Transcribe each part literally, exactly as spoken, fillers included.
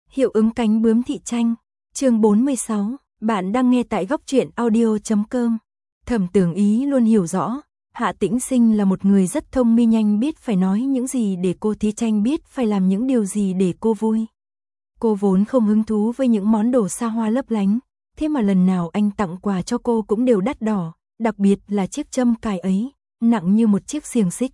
Hiệu ứng cánh bướm thị tranh, chương bốn mươi sáu, bạn đang nghe tại góc truyện audio chấm com. Thẩm Tưởng Ý luôn hiểu rõ, Hạ Tĩnh Sinh là một người rất thông minh, nhanh biết phải nói những gì để cô Thi Tranh biết phải làm những điều gì để cô vui. Cô vốn không hứng thú với những món đồ xa hoa lấp lánh, thế mà lần nào anh tặng quà cho cô cũng đều đắt đỏ, đặc biệt là chiếc châm cài ấy, nặng như một chiếc xiềng xích.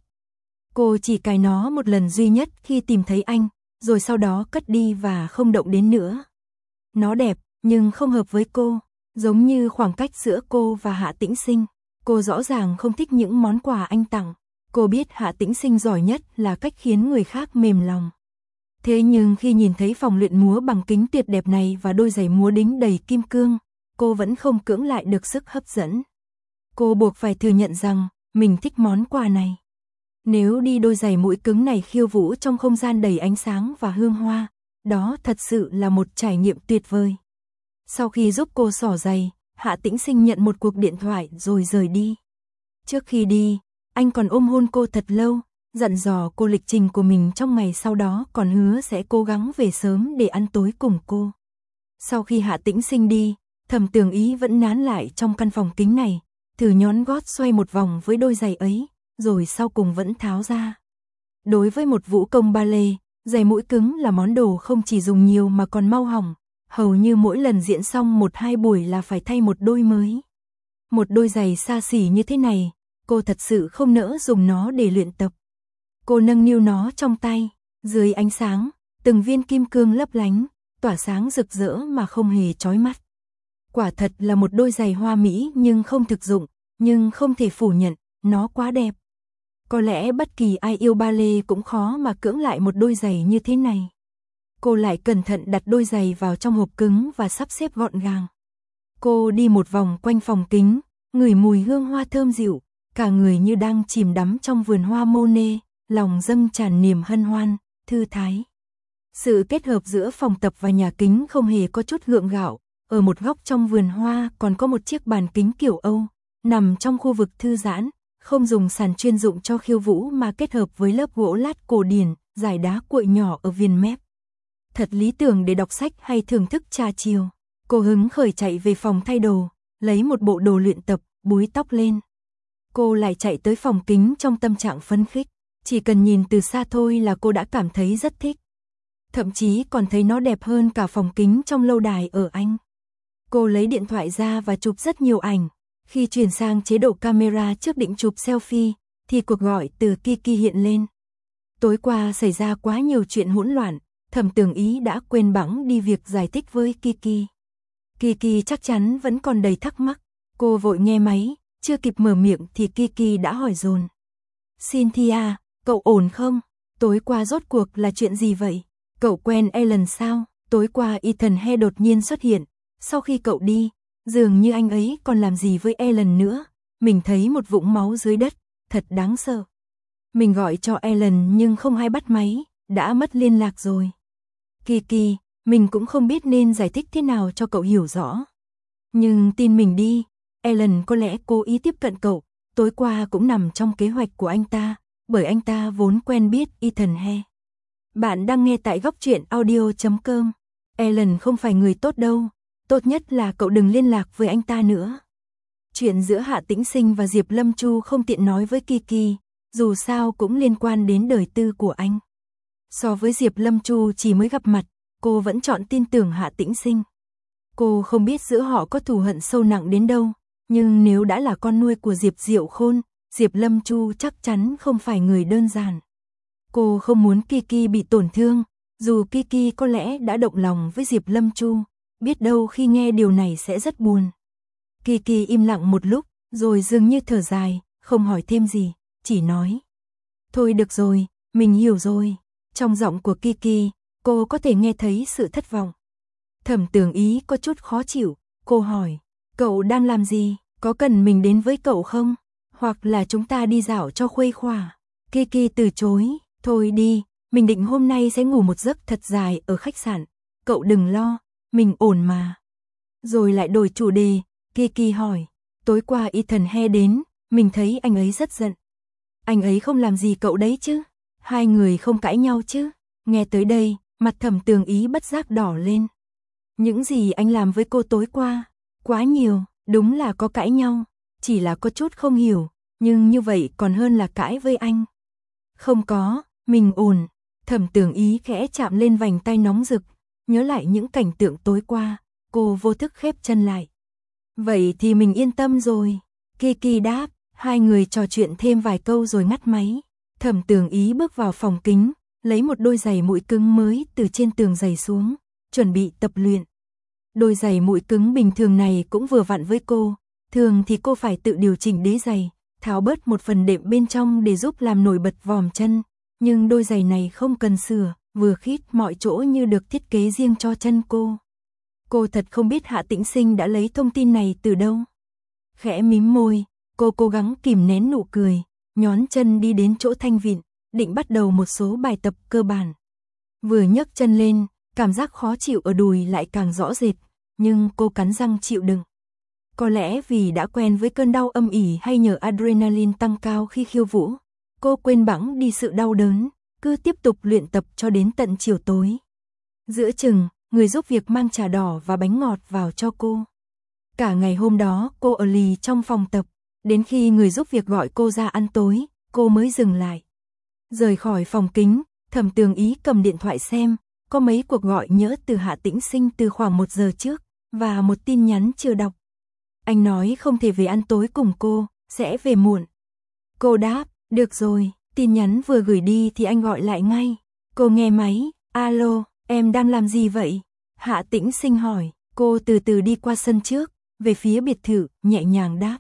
Cô chỉ cài nó một lần duy nhất khi tìm thấy anh, rồi sau đó cất đi và không động đến nữa. Nó đẹp, nhưng không hợp với cô, giống như khoảng cách giữa cô và Hạ Tĩnh Sinh. Cô rõ ràng không thích những món quà anh tặng. Cô biết Hạ Tĩnh Sinh giỏi nhất là cách khiến người khác mềm lòng. Thế nhưng khi nhìn thấy phòng luyện múa bằng kính tuyệt đẹp này và đôi giày múa đính đầy kim cương, cô vẫn không cưỡng lại được sức hấp dẫn. Cô buộc phải thừa nhận rằng mình thích món quà này. Nếu đi đôi giày mũi cứng này khiêu vũ trong không gian đầy ánh sáng và hương hoa, đó thật sự là một trải nghiệm tuyệt vời. Sau khi giúp cô xỏ giày, Hạ Tĩnh Sinh nhận một cuộc điện thoại rồi rời đi. Trước khi đi, anh còn ôm hôn cô thật lâu, dặn dò cô lịch trình của mình trong ngày sau đó, còn hứa sẽ cố gắng về sớm để ăn tối cùng cô. Sau khi Hạ Tĩnh Sinh đi, Thẩm Tưởng Ý vẫn nán lại trong căn phòng kính này, thử nhón gót xoay một vòng với đôi giày ấy, rồi sau cùng vẫn tháo ra. Đối với một vũ công ballet, giày mũi cứng là món đồ không chỉ dùng nhiều mà còn mau hỏng, hầu như mỗi lần diễn xong một hai buổi là phải thay một đôi mới. Một đôi giày xa xỉ như thế này, cô thật sự không nỡ dùng nó để luyện tập. Cô nâng niu nó trong tay, dưới ánh sáng, từng viên kim cương lấp lánh, tỏa sáng rực rỡ mà không hề chói mắt. Quả thật là một đôi giày hoa mỹ nhưng không thực dụng, nhưng không thể phủ nhận, nó quá đẹp. Có lẽ bất kỳ ai yêu ballet cũng khó mà cưỡng lại một đôi giày như thế này. Cô lại cẩn thận đặt đôi giày vào trong hộp cứng và sắp xếp gọn gàng. Cô đi một vòng quanh phòng kính, ngửi mùi hương hoa thơm dịu, cả người như đang chìm đắm trong vườn hoa Monet, lòng dâng tràn niềm hân hoan, thư thái. Sự kết hợp giữa phòng tập và nhà kính không hề có chút gượng gạo. Ở một góc trong vườn hoa còn có một chiếc bàn kính kiểu Âu, nằm trong khu vực thư giãn, không dùng sàn chuyên dụng cho khiêu vũ mà kết hợp với lớp gỗ lát cổ điển, dải đá cuội nhỏ ở viền mép. Thật lý tưởng để đọc sách hay thưởng thức trà chiều. Cô hứng khởi chạy về phòng thay đồ, lấy một bộ đồ luyện tập, búi tóc lên. Cô lại chạy tới phòng kính trong tâm trạng phấn khích, chỉ cần nhìn từ xa thôi là cô đã cảm thấy rất thích. Thậm chí còn thấy nó đẹp hơn cả phòng kính trong lâu đài ở Anh. Cô lấy điện thoại ra và chụp rất nhiều ảnh. Khi chuyển sang chế độ camera trước định chụp selfie, thì cuộc gọi từ Kiki hiện lên. Tối qua xảy ra quá nhiều chuyện hỗn loạn, Thẩm Tưởng Ý đã quên bẵng đi việc giải thích với Kiki. Kiki chắc chắn vẫn còn đầy thắc mắc. Cô vội nghe máy, chưa kịp mở miệng thì Kiki đã hỏi dồn. Cynthia, cậu ổn không? Tối qua rốt cuộc là chuyện gì vậy? Cậu quen Alan sao? Tối qua Ethan He đột nhiên xuất hiện. Sau khi cậu đi, dường như anh ấy còn làm gì với Alan nữa. Mình thấy một vũng máu dưới đất, thật đáng sợ. Mình gọi cho Alan nhưng không ai bắt máy, đã mất liên lạc rồi. Kiki, mình cũng không biết nên giải thích thế nào cho cậu hiểu rõ. Nhưng tin mình đi, Alan có lẽ cố ý tiếp cận cậu, tối qua cũng nằm trong kế hoạch của anh ta, bởi anh ta vốn quen biết Ethan He. Bạn đang nghe tại góc truyện audio chấm com. Alan không phải người tốt đâu, tốt nhất là cậu đừng liên lạc với anh ta nữa. Chuyện giữa Hạ Tĩnh Sinh và Diệp Lâm Chu không tiện nói với Kiki, dù sao cũng liên quan đến đời tư của anh. So với Diệp Lâm Chu chỉ mới gặp mặt, cô vẫn chọn tin tưởng Hạ Tĩnh Sinh. Cô không biết giữa họ có thù hận sâu nặng đến đâu, nhưng nếu đã là con nuôi của Diệp Diệu Khôn, Diệp Lâm Chu chắc chắn không phải người đơn giản. Cô không muốn Kiki bị tổn thương, dù Kiki có lẽ đã động lòng với Diệp Lâm Chu, biết đâu khi nghe điều này sẽ rất buồn. Kiki im lặng một lúc, rồi dường như thở dài, không hỏi thêm gì, chỉ nói. Thôi được rồi, mình hiểu rồi. Trong giọng của Kiki, cô có thể nghe thấy sự thất vọng. Thẩm Tưởng Ý có chút khó chịu, cô hỏi, cậu đang làm gì, có cần mình đến với cậu không? Hoặc là chúng ta đi dạo cho khuây khỏa? Kiki từ chối, thôi đi, mình định hôm nay sẽ ngủ một giấc thật dài ở khách sạn, cậu đừng lo, mình ổn mà. Rồi lại đổi chủ đề, Kiki hỏi, tối qua Ethan He đến, mình thấy anh ấy rất giận. Anh ấy không làm gì cậu đấy chứ? Hai người không cãi nhau chứ? Nghe tới đây, Mặt Thẩm Tường Ý bất giác đỏ lên. Những gì anh làm với cô tối qua, quá nhiều, đúng là có cãi nhau, chỉ là có chút không hiểu, nhưng như vậy còn hơn là cãi với anh. Không có, mình ổn. Thẩm Tường Ý khẽ chạm lên vành tay nóng rực, nhớ lại những cảnh tượng tối qua, cô vô thức khép chân lại. Vậy thì mình yên tâm rồi. Kiki đáp, hai người trò chuyện thêm vài câu rồi ngắt máy. Thẩm Tường Ý bước vào phòng kính, lấy một đôi giày mũi cứng mới từ trên tường giày xuống, chuẩn bị tập luyện. Đôi giày mũi cứng bình thường này cũng vừa vặn với cô, thường thì cô phải tự điều chỉnh đế giày, tháo bớt một phần đệm bên trong để giúp làm nổi bật vòm chân, nhưng đôi giày này không cần sửa, vừa khít mọi chỗ như được thiết kế riêng cho chân cô. Cô thật không biết Hạ Tĩnh Sinh đã lấy thông tin này từ đâu. Khẽ mím môi, cô cố gắng kìm nén nụ cười, nhón chân đi đến chỗ thanh vịn, định bắt đầu một số bài tập cơ bản. Vừa nhấc chân lên, cảm giác khó chịu ở đùi lại càng rõ rệt, nhưng cô cắn răng chịu đựng. Có lẽ vì đã quen với cơn đau âm ỉ hay nhờ adrenaline tăng cao khi khiêu vũ, cô quên bẵng đi sự đau đớn, cứ tiếp tục luyện tập cho đến tận chiều tối. Giữa chừng, người giúp việc mang trà đỏ và bánh ngọt vào cho cô. Cả ngày hôm đó cô ở lì trong phòng tập, đến khi người giúp việc gọi cô ra ăn tối, cô mới dừng lại. Rời khỏi phòng kính, Thẩm Tường Ý cầm điện thoại xem, có mấy cuộc gọi nhỡ từ Hạ Tĩnh Sinh từ khoảng một giờ trước, và một tin nhắn chưa đọc. Anh nói không thể về ăn tối cùng cô, sẽ về muộn. Cô đáp, được rồi, tin nhắn vừa gửi đi thì anh gọi lại ngay. Cô nghe máy, alo, em đang làm gì vậy? Hạ Tĩnh Sinh hỏi, cô từ từ đi qua sân trước, về phía biệt thự, nhẹ nhàng đáp.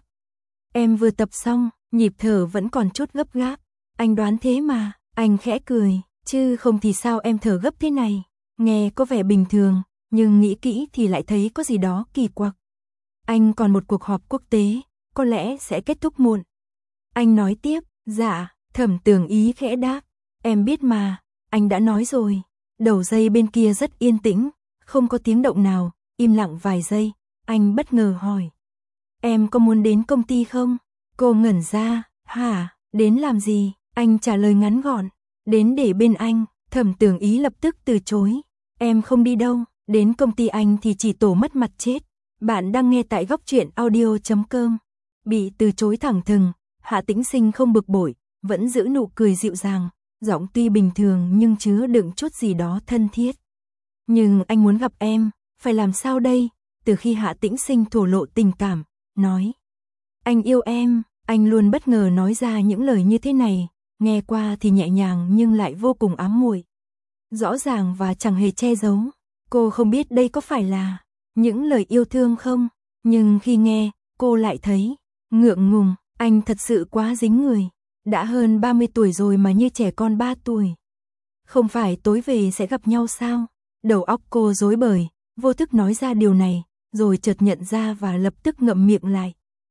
Em vừa tập xong, nhịp thở vẫn còn chút gấp gáp. Anh đoán thế mà, anh khẽ cười, chứ không thì sao em thở gấp thế này. Nghe có vẻ bình thường, nhưng nghĩ kỹ thì lại thấy có gì đó kỳ quặc. Anh còn một cuộc họp quốc tế, có lẽ sẽ kết thúc muộn. Anh nói tiếp, dạ, Thẩm Tường Ý khẽ đáp. Em biết mà, anh đã nói rồi. Đầu dây bên kia rất yên tĩnh, không có tiếng động nào, im lặng vài giây. Anh bất ngờ hỏi. Em có muốn đến công ty không? Cô ngẩn ra, hả, đến làm gì? Anh trả lời ngắn gọn. Đến để bên anh. Thẩm Tường Ý lập tức từ chối. Em không đi đâu, đến công ty anh thì chỉ tổ mất mặt chết. Bạn đang nghe tại góc truyện audio chấm com. Bị từ chối thẳng thừng, Hạ Tĩnh Sinh không bực bội, vẫn giữ nụ cười dịu dàng, giọng tuy bình thường nhưng chứa đựng chút gì đó thân thiết. Nhưng anh muốn gặp em, phải làm sao đây? Từ khi Hạ Tĩnh Sinh thổ lộ tình cảm, nói. Anh yêu em, anh luôn bất ngờ nói ra những lời như thế này, nghe qua thì nhẹ nhàng nhưng lại vô cùng ám muội. Rõ ràng và chẳng hề che giấu. Cô không biết đây có phải là những lời yêu thương không, nhưng khi nghe, cô lại thấy ngượng ngùng, anh thật sự quá dính người. Đã hơn ba mươi tuổi rồi mà như trẻ con ba tuổi. Không phải tối về sẽ gặp nhau sao? Đầu óc cô rối bời, vô thức nói ra điều này, rồi chợt nhận ra và lập tức ngậm miệng lại.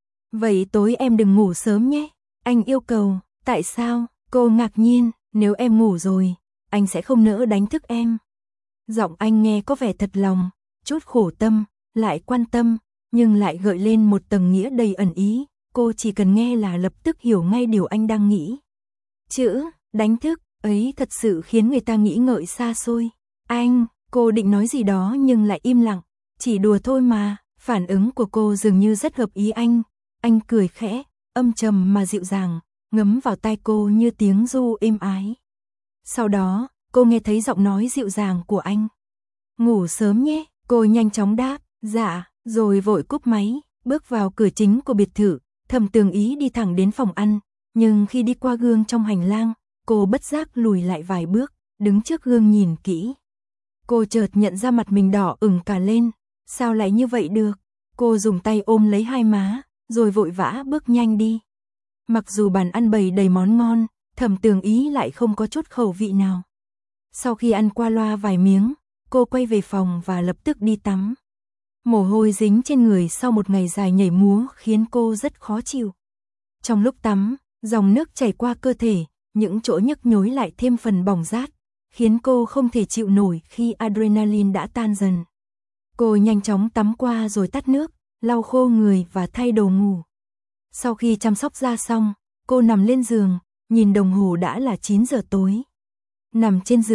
Vậy tối em đừng ngủ sớm nhé. Anh yêu cầu. Tại sao? Cô ngạc nhiên. Nếu em ngủ rồi, anh sẽ không nỡ đánh thức em. Giọng anh nghe có vẻ thật lòng, chút khổ tâm, lại quan tâm, nhưng lại gợi lên một tầng nghĩa đầy ẩn ý. Cô chỉ cần nghe là lập tức hiểu ngay điều anh đang nghĩ. Chữ, đánh thức, ấy thật sự khiến người ta nghĩ ngợi xa xôi. Anh, cô định nói gì đó nhưng lại im lặng. Chỉ đùa thôi mà, phản ứng của cô dường như rất hợp ý anh. Anh cười khẽ, âm trầm mà dịu dàng, ngấm vào tai cô như tiếng ru êm ái. Sau đó, cô nghe thấy giọng nói dịu dàng của anh. Ngủ sớm nhé, cô nhanh chóng đáp, dạ, rồi vội cúp máy, bước vào cửa chính của biệt thự. Thẩm Tường Ý đi thẳng đến phòng ăn, nhưng khi đi qua gương trong hành lang, cô bất giác lùi lại vài bước, đứng trước gương nhìn kỹ. Cô chợt nhận ra mặt mình đỏ ửng cả lên, sao lại như vậy được? Cô dùng tay ôm lấy hai má, rồi vội vã bước nhanh đi. Mặc dù bàn ăn bày đầy món ngon, Thẩm Tường Ý lại không có chút khẩu vị nào. Sau khi ăn qua loa vài miếng, cô quay về phòng và lập tức đi tắm. Mồ hôi dính trên người sau một ngày dài nhảy múa khiến cô rất khó chịu. Trong lúc tắm, dòng nước chảy qua cơ thể, những chỗ nhức nhối lại thêm phần bỏng rát, khiến cô không thể chịu nổi khi adrenaline đã tan dần. Cô nhanh chóng tắm qua rồi tắt nước, lau khô người và thay đồ ngủ. Sau khi chăm sóc da xong, cô nằm lên giường, nhìn đồng hồ đã là chín giờ tối. Nằm trên giường,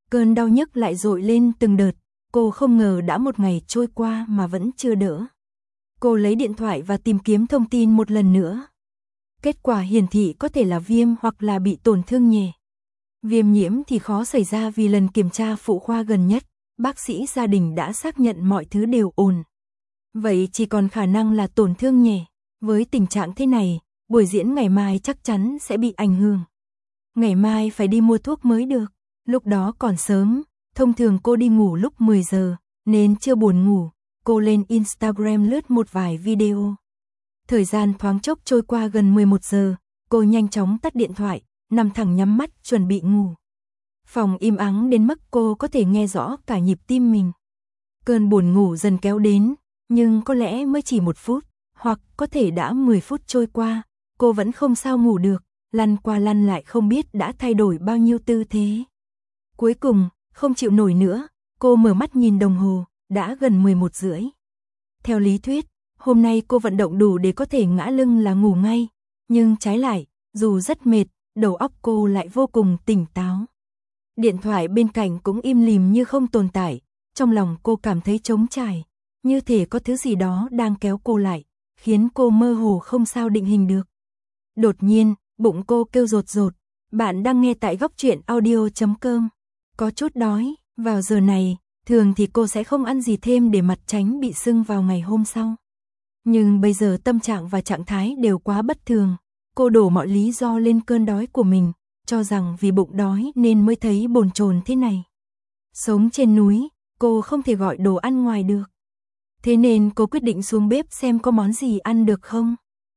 Cơn đau nhức lại dội lên từng đợt, cô không ngờ đã một ngày trôi qua mà vẫn chưa đỡ. Cô lấy điện thoại và tìm kiếm thông tin một lần nữa. Kết quả hiển thị có thể là viêm hoặc là bị tổn thương nhẹ. Viêm nhiễm thì khó xảy ra vì lần kiểm tra phụ khoa gần nhất, bác sĩ gia đình đã xác nhận mọi thứ đều ổn. Vậy chỉ còn khả năng là tổn thương nhẹ. Với tình trạng thế này, buổi diễn ngày mai chắc chắn sẽ bị ảnh hưởng. Ngày mai phải đi mua thuốc mới được. Lúc đó còn sớm, thông thường cô đi ngủ lúc mười giờ, nên chưa buồn ngủ. Cô lên Instagram lướt một vài video. Thời gian thoáng chốc trôi qua gần mười một giờ, cô nhanh chóng tắt điện thoại, nằm thẳng nhắm mắt chuẩn bị ngủ. Phòng im ắng đến mức cô có thể nghe rõ cả nhịp tim mình. Cơn buồn ngủ dần kéo đến, nhưng có lẽ mới chỉ một phút, hoặc có thể đã mười phút trôi qua, cô vẫn không sao ngủ được, lăn qua lăn lại không biết đã thay đổi bao nhiêu tư thế. Cuối cùng, không chịu nổi nữa, cô mở mắt nhìn đồng hồ, đã gần mười một rưỡi. Theo lý thuyết, hôm nay cô vận động đủ để có thể ngã lưng là ngủ ngay, nhưng trái lại, dù rất mệt, đầu óc cô lại vô cùng tỉnh táo. Điện thoại bên cạnh cũng im lìm như không tồn tại, trong lòng cô cảm thấy trống trải, như thể có thứ gì đó đang kéo cô lại, khiến cô mơ hồ không sao định hình được. Đột nhiên, bụng cô kêu rột rột, bạn đang nghe tại góc truyện audio chấm com. Có chút đói, vào giờ này, thường thì cô sẽ không ăn gì thêm để mặt tránh bị sưng vào ngày hôm sau. Nhưng bây giờ tâm trạng và trạng thái đều quá bất thường, cô đổ mọi lý do lên cơn đói của mình, cho rằng vì bụng đói nên mới thấy bồn chồn thế này. Sống trên núi, cô không thể gọi đồ ăn ngoài được. Thế nên cô quyết định xuống bếp xem có món gì ăn được không.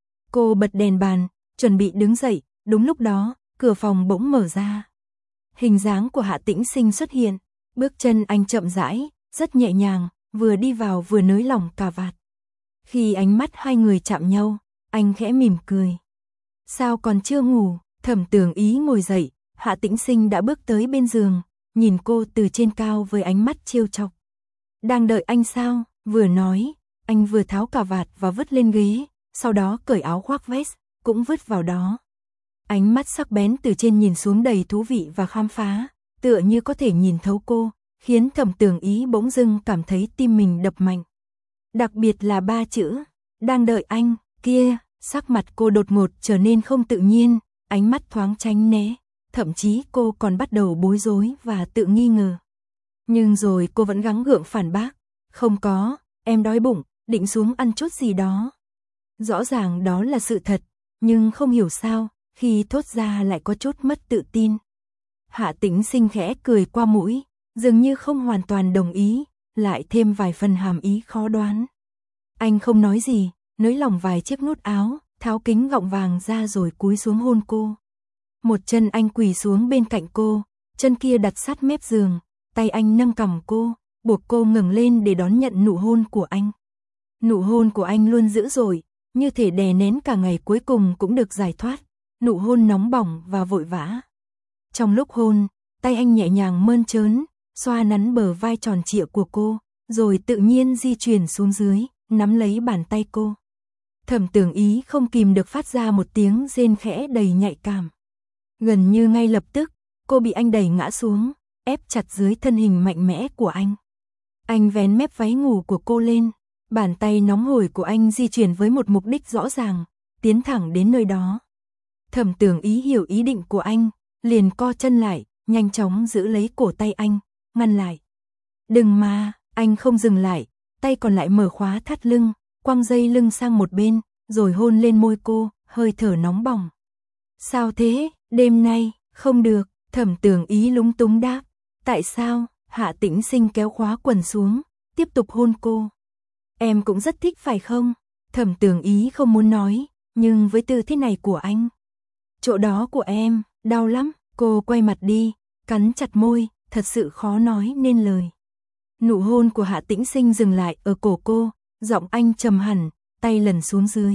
Cô bật đèn bàn, chuẩn bị đứng dậy, đúng lúc đó, cửa phòng bỗng mở ra. Hình dáng của Hạ Tĩnh Sinh xuất hiện, bước chân anh chậm rãi, rất nhẹ nhàng, vừa đi vào vừa nới lỏng cà vạt. Khi ánh mắt hai người chạm nhau, anh khẽ mỉm cười. Sao còn chưa ngủ? Thẩm Tường Ý ngồi dậy, Hạ Tĩnh Sinh đã bước tới bên giường, nhìn cô từ trên cao với ánh mắt trêu chọc. Đang đợi anh sao? Vừa nói, anh vừa tháo cà vạt và vứt lên ghế, sau đó cởi áo khoác vest, cũng vứt vào đó. Ánh mắt sắc bén từ trên nhìn xuống đầy thú vị và khám phá, tựa như có thể nhìn thấu cô, khiến Thẩm Tường Ý bỗng dưng cảm thấy tim mình đập mạnh. Đặc biệt là ba chữ, đang đợi anh, kia, sắc mặt cô đột ngột trở nên không tự nhiên, ánh mắt thoáng tránh né, thậm chí cô còn bắt đầu bối rối và tự nghi ngờ. Nhưng rồi cô vẫn gắng gượng phản bác, không có, em đói bụng, định xuống ăn chút gì đó. Rõ ràng đó là sự thật, nhưng không hiểu sao, khi thốt ra lại có chút mất tự tin. Hạ Tĩnh Sinh khẽ cười qua mũi, dường như không hoàn toàn đồng ý, lại thêm vài phần hàm ý khó đoán. Anh không nói gì, nới lỏng vài chiếc nút áo, tháo kính gọng vàng ra rồi cúi xuống hôn cô. Một chân anh quỳ xuống bên cạnh cô, chân kia đặt sát mép giường, tay anh nâng cằm cô, buộc cô ngẩng lên để đón nhận nụ hôn của anh. Nụ hôn của anh luôn dữ dội, như thể đè nén cả ngày cuối cùng cũng được giải thoát, nụ hôn nóng bỏng và vội vã. Trong lúc hôn, tay anh nhẹ nhàng mơn trớn, xoa nắn bờ vai tròn trịa của cô, rồi tự nhiên di chuyển xuống dưới, nắm lấy bàn tay cô. Thẩm Tường Ý không kìm được phát ra một tiếng rên khẽ đầy nhạy cảm. Gần như ngay lập tức, cô bị anh đẩy ngã xuống, ép chặt dưới thân hình mạnh mẽ của anh. Anh vén mép váy ngủ của cô lên, bàn tay nóng hổi của anh di chuyển với một mục đích rõ ràng, tiến thẳng đến nơi đó. Thẩm Tường Ý hiểu ý định của anh, liền co chân lại, nhanh chóng giữ lấy cổ tay anh, ngăn lại. Đừng mà, anh không dừng lại, tay còn lại mở khóa thắt lưng, quăng dây lưng sang một bên, rồi hôn lên môi cô, hơi thở nóng bỏng. Sao thế, đêm nay, không được, Thẩm Tường Ý lúng túng đáp. Tại sao? Hạ Tĩnh Sinh kéo khóa quần xuống, tiếp tục hôn cô. Em cũng rất thích phải không? Thẩm Tường Ý không muốn nói, nhưng với tư thế này của anh. Chỗ đó của em, đau lắm, cô quay mặt đi, cắn chặt môi, thật sự khó nói nên lời. Nụ hôn của Hạ Tĩnh Sinh dừng lại ở cổ cô, giọng anh trầm hẳn, tay lần xuống dưới.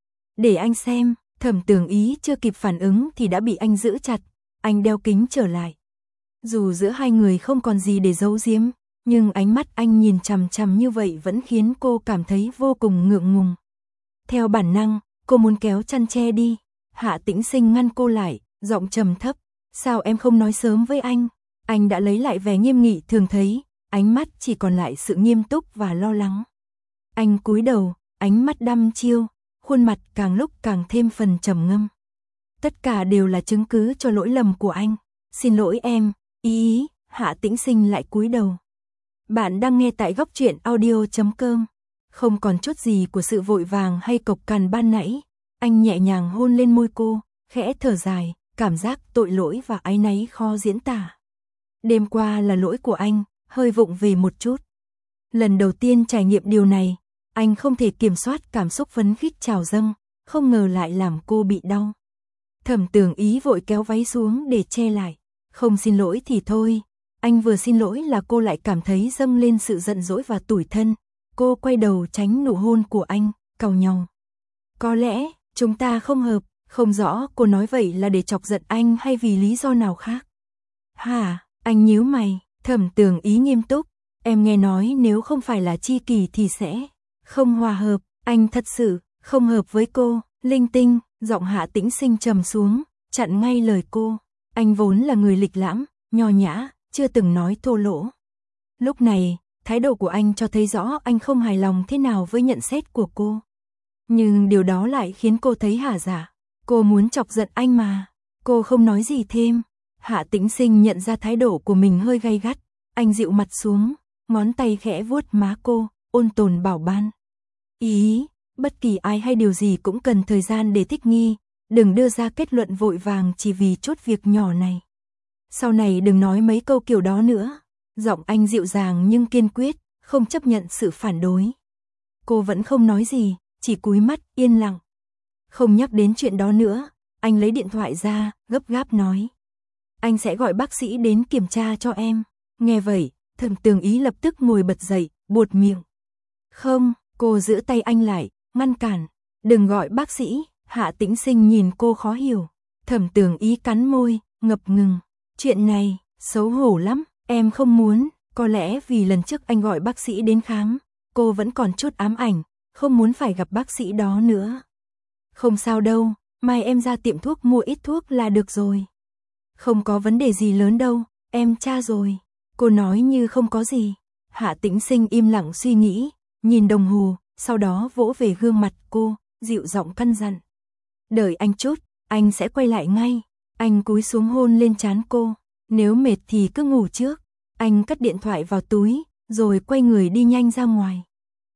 Để anh xem, Thẩm Tường Ý chưa kịp phản ứng thì đã bị anh giữ chặt, anh đeo kính trở lại. Dù giữa hai người không còn gì để giấu giếm, nhưng ánh mắt anh nhìn chằm chằm như vậy vẫn khiến cô cảm thấy vô cùng ngượng ngùng. Theo bản năng, cô muốn kéo chăn che đi. Hạ Tĩnh Sinh ngăn cô lại, giọng trầm thấp. Sao em không nói sớm với anh? Anh đã lấy lại vẻ nghiêm nghị thường thấy, ánh mắt chỉ còn lại sự nghiêm túc và lo lắng. Anh cúi đầu, ánh mắt đăm chiêu, khuôn mặt càng lúc càng thêm phần trầm ngâm. Tất cả đều là chứng cứ cho lỗi lầm của anh. Xin lỗi em, ý ý, Hạ Tĩnh Sinh lại cúi đầu. Bạn đang nghe tại góc truyện audio chấm com. Không còn chút gì của sự vội vàng hay cộc cằn ban nãy. Anh nhẹ nhàng hôn lên môi cô, khẽ thở dài, cảm giác tội lỗi và áy náy khó diễn tả. Đêm qua là lỗi của anh, hơi vụng về một chút. Lần đầu tiên trải nghiệm điều này, anh không thể kiểm soát cảm xúc phấn khích trào dâng, không ngờ lại làm cô bị đau. Thẩm Tường Ý vội kéo váy xuống để che lại. Không xin lỗi thì thôi. Anh vừa xin lỗi là cô lại cảm thấy dâng lên sự giận dỗi và tủi thân. Cô quay đầu tránh nụ hôn của anh, cau nhau. Có lẽ, chúng ta không hợp, không rõ cô nói vậy là để chọc giận anh hay vì lý do nào khác. Hả, anh nhíu mày, Thẩm Tường Ý nghiêm túc. Em nghe nói nếu không phải là tri kỷ thì sẽ không hòa hợp. Anh thật sự không hợp với cô. Linh tinh, giọng Hạ Tĩnh Sinh trầm xuống, chặn ngay lời cô. Anh vốn là người lịch lãm, nho nhã, chưa từng nói thô lỗ. Lúc này, thái độ của anh cho thấy rõ anh không hài lòng thế nào với nhận xét của cô. Nhưng điều đó lại khiến cô thấy hả dạ. Cô muốn chọc giận anh mà. Cô không nói gì thêm. Hạ Tĩnh Sinh nhận ra thái độ của mình hơi gay gắt. Anh dịu mặt xuống, ngón tay khẽ vuốt má cô, ôn tồn bảo ban. Ý, bất kỳ ai hay điều gì cũng cần thời gian để thích nghi. Đừng đưa ra kết luận vội vàng chỉ vì chút việc nhỏ này. Sau này đừng nói mấy câu kiểu đó nữa. Giọng anh dịu dàng nhưng kiên quyết, không chấp nhận sự phản đối. Cô vẫn không nói gì, chỉ cúi mắt, yên lặng. Không nhắc đến chuyện đó nữa, anh lấy điện thoại ra, gấp gáp nói. Anh sẽ gọi bác sĩ đến kiểm tra cho em. Nghe vậy, Thẩm Tường Ý lập tức ngồi bật dậy, buột miệng. Không, cô giữ tay anh lại, ngăn cản. Đừng gọi bác sĩ. Hạ Tĩnh Sinh nhìn cô khó hiểu. Thẩm Tường Ý cắn môi, ngập ngừng. Chuyện này, xấu hổ lắm, em không muốn. Có lẽ vì lần trước anh gọi bác sĩ đến khám, cô vẫn còn chút ám ảnh, không muốn phải gặp bác sĩ đó nữa. Không sao đâu, mai em ra tiệm thuốc mua ít thuốc là được rồi. Không có vấn đề gì lớn đâu, em tra rồi. Cô nói như không có gì. Hạ Tĩnh Sinh im lặng suy nghĩ, nhìn đồng hồ, sau đó vỗ về gương mặt cô, dịu giọng căn dặn. Đợi anh chút, anh sẽ quay lại ngay. Anh cúi xuống hôn lên trán cô. Nếu mệt thì cứ ngủ trước. Anh cất điện thoại vào túi, rồi quay người đi nhanh ra ngoài.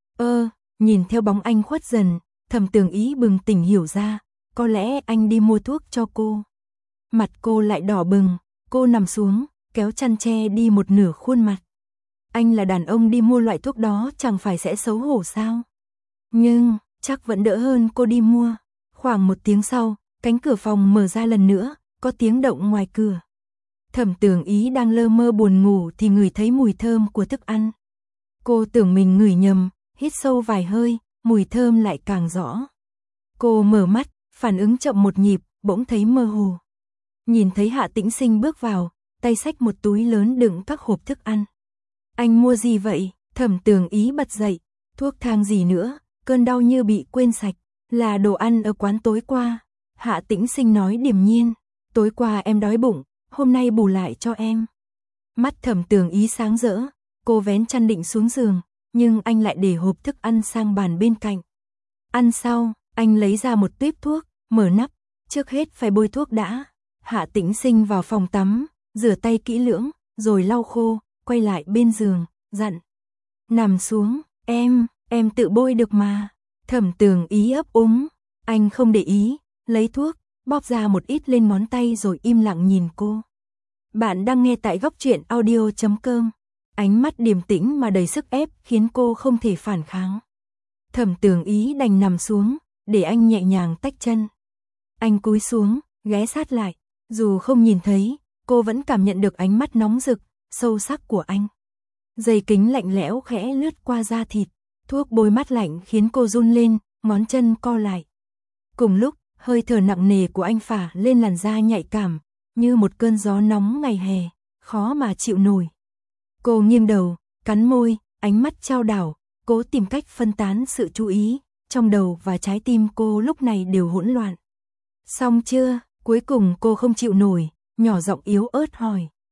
Ơ, nhìn theo bóng anh khuất dần, Thẩm Tường Ý bừng tỉnh hiểu ra, có lẽ anh đi mua thuốc cho cô. Mặt cô lại đỏ bừng, cô nằm xuống, kéo chăn che đi một nửa khuôn mặt. Anh là đàn ông đi mua loại thuốc đó chẳng phải sẽ xấu hổ sao? Nhưng, chắc vẫn đỡ hơn cô đi mua. Khoảng một tiếng sau, cánh cửa phòng mở ra lần nữa, có tiếng động ngoài cửa. Thẩm Tường Ý đang lơ mơ buồn ngủ thì ngửi thấy mùi thơm của thức ăn. Cô tưởng mình ngửi nhầm, hít sâu vài hơi, mùi thơm lại càng rõ. Cô mở mắt, phản ứng chậm một nhịp, bỗng thấy mơ hồ. Nhìn thấy Hạ Tĩnh Sinh bước vào, tay xách một túi lớn đựng các hộp thức ăn. Anh mua gì vậy? Thẩm Tường Ý bật dậy. Thuốc thang gì nữa, cơn đau như bị quên sạch. Là đồ ăn ở quán tối qua. Hạ Tĩnh Sinh nói điềm nhiên. Tối qua em đói bụng, hôm nay bù lại cho em. Mắt Thẩm Tường Ý sáng rỡ, cô vén chăn định xuống giường, nhưng anh lại để hộp thức ăn sang bàn bên cạnh. Ăn sau, anh lấy ra một tuýp thuốc, mở nắp, trước hết phải bôi thuốc đã. Hạ Tĩnh Sinh vào phòng tắm, rửa tay kỹ lưỡng, rồi lau khô, quay lại bên giường, dặn. Nằm xuống, em, em tự bôi được mà. Thẩm Tường Ý ấp úng, anh không để ý, lấy thuốc, bóp ra một ít lên ngón tay rồi im lặng nhìn cô. Bạn đang nghe tại góc truyện audio chấm com. Ánh mắt điềm tĩnh mà đầy sức ép khiến cô không thể phản kháng. Thẩm Tường Ý đành nằm xuống, để anh nhẹ nhàng tách chân. Anh cúi xuống, ghé sát lại, dù không nhìn thấy, cô vẫn cảm nhận được ánh mắt nóng rực, sâu sắc của anh. Dây kính lạnh lẽo khẽ lướt qua da thịt, thuốc bôi mát lạnh khiến cô run lên, ngón chân co lại. Cùng lúc, hơi thở nặng nề của anh phả lên làn da nhạy cảm, như một cơn gió nóng ngày hè, khó mà chịu nổi. Cô nghiêng đầu, cắn môi, ánh mắt chao đảo, cố tìm cách phân tán sự chú ý, trong đầu và trái tim cô lúc này đều hỗn loạn. Xong chưa? Cuối cùng cô không chịu nổi, nhỏ giọng yếu ớt hỏi.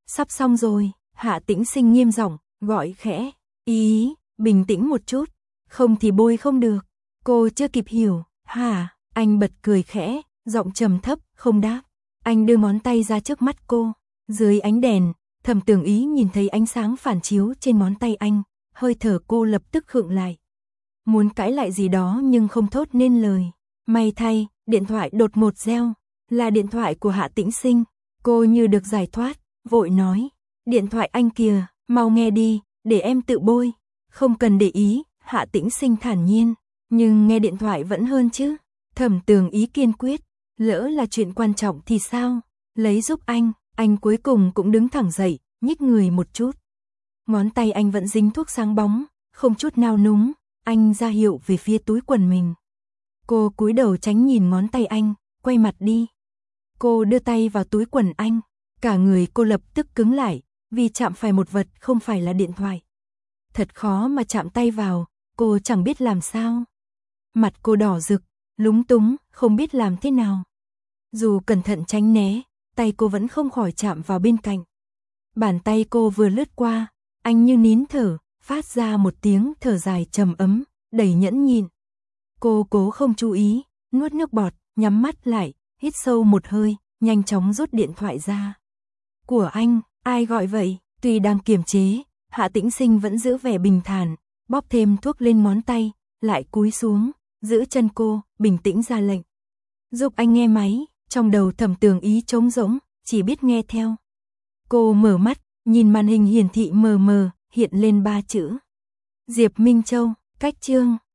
Sắp xong rồi, Hạ Tĩnh Sinh nghiêm giọng, gọi khẽ, ý, bình tĩnh một chút, không thì bôi không được. Cô chưa kịp hiểu, hả, anh bật cười khẽ, giọng trầm thấp, không đáp. Anh đưa ngón tay ra trước mắt cô, dưới ánh đèn, Thẩm Tưởng Ý nhìn thấy ánh sáng phản chiếu trên ngón tay anh, hơi thở cô lập tức khựng lại. Muốn cãi lại gì đó nhưng không thốt nên lời. May thay, điện thoại đột ngột reo, là điện thoại của Hạ Tĩnh Sinh. Cô như được giải thoát, vội nói, điện thoại anh kìa, mau nghe đi, để em tự bôi. Không cần để ý, Hạ Tĩnh Sinh thản nhiên, nhưng nghe điện thoại vẫn hơn chứ. Thẩm Tường Ý kiên quyết, lỡ là chuyện quan trọng thì sao? Lấy giúp anh, anh cuối cùng cũng đứng thẳng dậy, nhích người một chút. Ngón tay anh vẫn dính thuốc sáng bóng, không chút nào núng, anh ra hiệu về phía túi quần mình. Cô cúi đầu tránh nhìn ngón tay anh, quay mặt đi. Cô đưa tay vào túi quần anh, cả người cô lập tức cứng lại, vì chạm phải một vật không phải là điện thoại. Thật khó mà chạm tay vào, cô chẳng biết làm sao. Mặt cô đỏ rực, lúng túng, không biết làm thế nào. Dù cẩn thận tránh né, tay cô vẫn không khỏi chạm vào bên cạnh. Bàn tay cô vừa lướt qua, anh như nín thở, phát ra một tiếng thở dài trầm ấm, đầy nhẫn nhịn. Cô cố không chú ý, nuốt nước bọt, nhắm mắt lại, hít sâu một hơi, nhanh chóng rút điện thoại ra. Của anh, ai gọi vậy? Tuy đang kiềm chế, Hạ Tĩnh Sinh vẫn giữ vẻ bình thản, bóp thêm thuốc lên ngón tay, lại cúi xuống, giữ chân cô, bình tĩnh ra lệnh. Giúp anh nghe máy, trong đầu Thẩm Tường Ý trống rỗng, chỉ biết nghe theo. Cô mở mắt, nhìn màn hình hiển thị mờ mờ, hiện lên ba chữ. Diệp Minh Châu, cách chương.